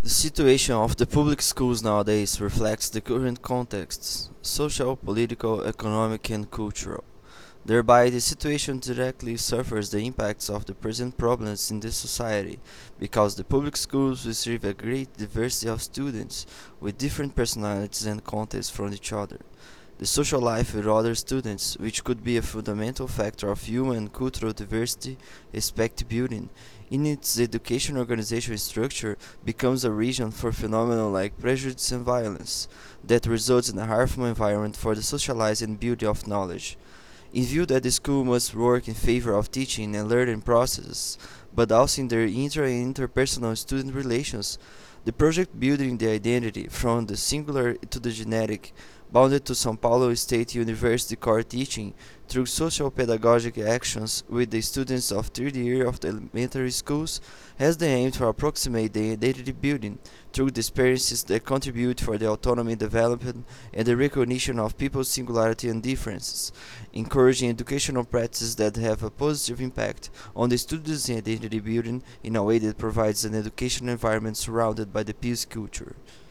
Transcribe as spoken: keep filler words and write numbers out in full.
The situation of the public schools nowadays reflects the current contexts, social, political, economic and cultural. Thereby, the situation directly suffers the impacts of the present problems in the society, because the public schools receive a great diversity of students with different personalities and contexts from each other. The social life with other students, which could be a fundamental factor of human and cultural diversity, respect building, in its education organization structure, becomes a region for phenomena like prejudice and violence, that results in a harmful environment for the socializing and building of knowledge. In view that the school must work in favor of teaching and learning processes, but also in their inter and interpersonal student relations, the project building the identity from the singular to the genetic, bounded to São Paulo State University core teaching through social pedagogic actions with the students of third year of the elementary schools, has the aim to approximate the identity building through the experiences that contribute for the autonomy development and the recognition of people's singularity and differences, encouraging educational practices that have a positive impact on the students' identity building in a way that provides an educational environment surrounded by the peace culture.